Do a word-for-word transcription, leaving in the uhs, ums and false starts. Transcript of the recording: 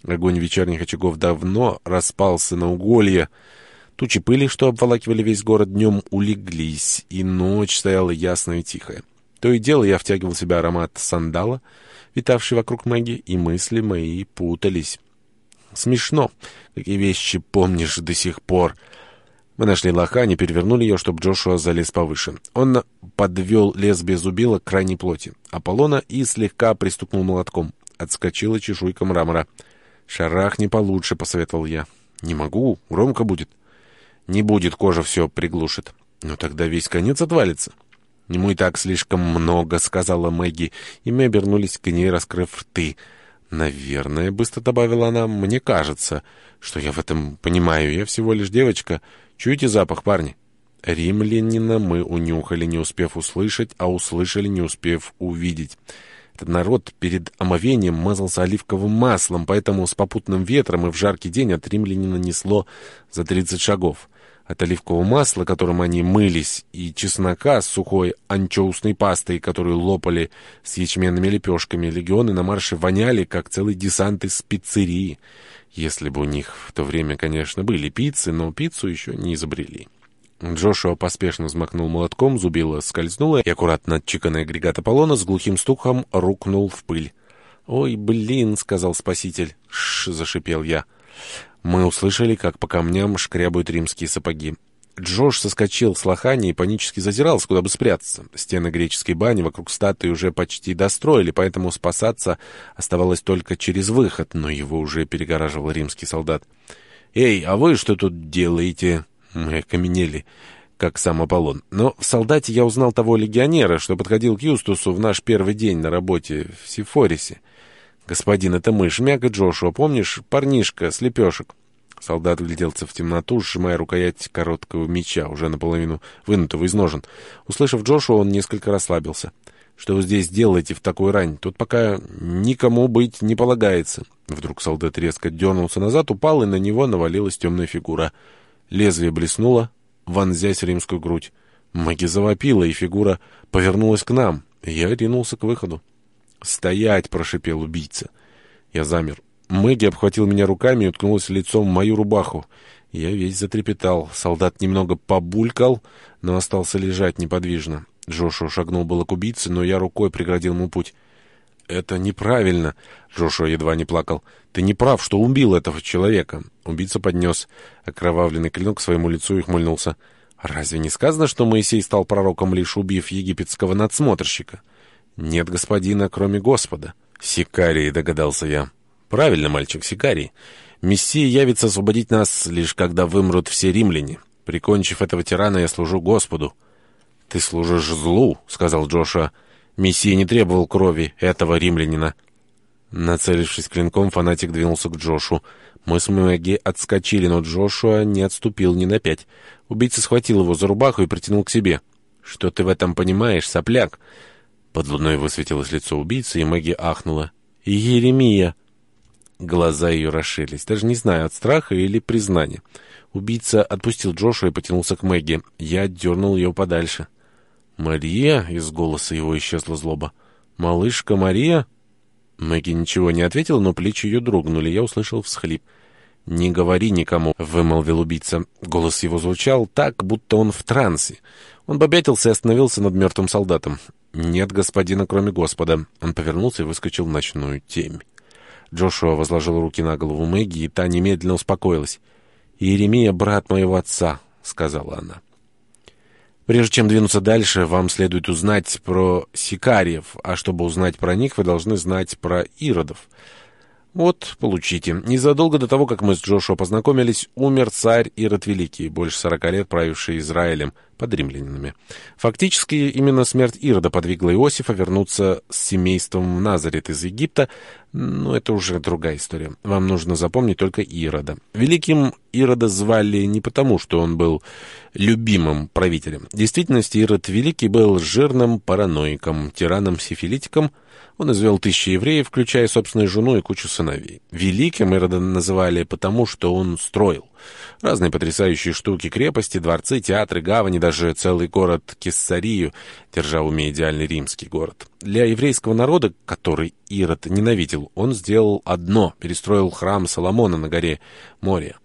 Огонь вечерних очагов давно распался на уголья. Тучи пыли, что обволакивали весь город, днем улеглись, и ночь стояла ясная и тихая. То и дело я втягивал в себя аромат сандала, витавший вокруг Мэгги, и мысли мои путались. Смешно, какие вещи помнишь до сих пор. Мы нашли лохань и перевернули ее, чтобы Джошуа залез повыше. Он подвел лезвие зубила к крайней плоти Аполлона и слегка пристукнул молотком. Отскочила чешуйка мрамора. «Шарахни получше», — посоветовал я. «Не могу, громко будет». «Не будет, кожа все приглушит». «Ну тогда весь конец отвалится». «Ему и так слишком много», — сказала Мэгги, и мы обернулись к ней, раскрыв рты. «Наверное», — быстро добавила она, — «мне кажется, что я в этом понимаю. Я всего лишь девочка. Чуете запах, парни?» Римлянина мы унюхали, не успев услышать, а услышали, не успев увидеть. Этот народ перед омовением мазался оливковым маслом, поэтому с попутным ветром и в жаркий день от римлянина несло за тридцать шагов. От оливкового масла, которым они мылись, и чеснока с сухой анчоусной пастой, которую лопали с ячменными лепешками, легионы на марше воняли, как целый десант из пиццерии. Если бы у них в то время, конечно, были пиццы, но пиццу еще не изобрели. Джошуа поспешно взмахнул молотком, зубило скользнуло, и аккуратно отчиканный агрегат Аполлона с глухим стуком рухнул в пыль. «Ой, блин!» — сказал спаситель. «Шш!» — зашипел я. Мы услышали, как по камням шкрябают римские сапоги. Джош соскочил с лохани и панически зазирался, куда бы спрятаться. Стены греческой бани вокруг статуи уже почти достроили, поэтому спасаться оставалось только через выход, но его уже перегораживал римский солдат. «Эй, а вы что тут делаете?» Мы окаменели, как сам Аполлон. Но в солдате я узнал того легионера, что подходил к Юстусу в наш первый день на работе в Сифорисе. «Господин, это мы, Шмяк и Джошуа, помнишь, парнишка с лепешек?» Солдат вгляделся в темноту, сжимая рукоять короткого меча, уже наполовину вынутого из ножен. Услышав Джошуа, он несколько расслабился. «Что вы здесь делаете в такую рань? Тут пока никому быть не полагается». Вдруг солдат резко дернулся назад, упал, и на него навалилась темная фигура. Лезвие блеснуло, вонзясь в римскую грудь. Мэгги завопила, и фигура повернулась к нам. Я ринулся к выходу. «Стоять!» — прошипел убийца. Я замер. Мэгги обхватил меня руками и уткнулась лицом в мою рубаху. Я весь затрепетал. Солдат немного побулькал, но остался лежать неподвижно. Джошуа шагнул было к убийце, но я рукой преградил ему путь. «Это неправильно!» — Джошуа едва не плакал. «Ты не прав, что убил этого человека!» Убийца поднес окровавленный клинок к своему лицу и ухмыльнулся. «Разве не сказано, что Моисей стал пророком, лишь убив египетского надсмотрщика?» «Нет господина, кроме Господа». «Сикарий», — догадался я. «Правильно, мальчик, сикарий. Мессия явится освободить нас, лишь когда вымрут все римляне. Прикончив этого тирана, я служу Господу». «Ты служишь злу», — сказал Джошуа. «Мессия не требовал крови этого римлянина». Нацелившись клинком, фанатик двинулся к Джошу. Мы с Мэгги отскочили, но Джошуа не отступил ни на пять. Убийца схватил его за рубаху и притянул к себе. «Что ты в этом понимаешь, сопляк?» Под луной высветилось лицо убийцы, и Мэгги ахнула. «Еремия!» Глаза ее расширились, даже не знаю, от страха или признания. Убийца отпустил Джошуа и потянулся к Мэгги. Я дернул ее подальше. «Мария?» — из голоса его исчезла злоба. «Малышка Мария?» Мэгги ничего не ответила, но плечи ее дрогнули. Я услышал всхлип. «Не говори никому», — вымолвил убийца. Голос его звучал так, будто он в трансе. Он попятился и остановился над мертвым солдатом. «Нет господина, кроме Господа». Он повернулся и выскочил в ночную темь. Джошуа возложил руки на голову Мэгги, и та немедленно успокоилась. «Иеремия — брат моего отца», — сказала она. «Прежде чем двинуться дальше, вам следует узнать про сикариев, а чтобы узнать про них, вы должны знать про иродов. Вот, получите. Незадолго до того, как мы с Джошуа познакомились, умер царь Ирод Великий, больше сорока лет правивший Израилем под римлянами. Фактически, именно смерть Ирода подвигла Иосифа вернуться с семейством в Назарет из Египта, но это уже другая история. Вам нужно запомнить только Ирода. Великим Ирода звали не потому, что он был любимым правителем. В действительности Ирод Великий был жирным параноиком, тираном-сифилитиком. Он извел тысячи евреев, включая собственную жену и кучу сыновей. Великим Ирода называли потому, что он строил разные потрясающие штуки, крепости, дворцы, театры, гавани, даже целый город Кессарию, держа в уме идеальный римский город. Для еврейского народа, который Ирод ненавидел, он сделал одно — перестроил храм Соломона на горе Мория.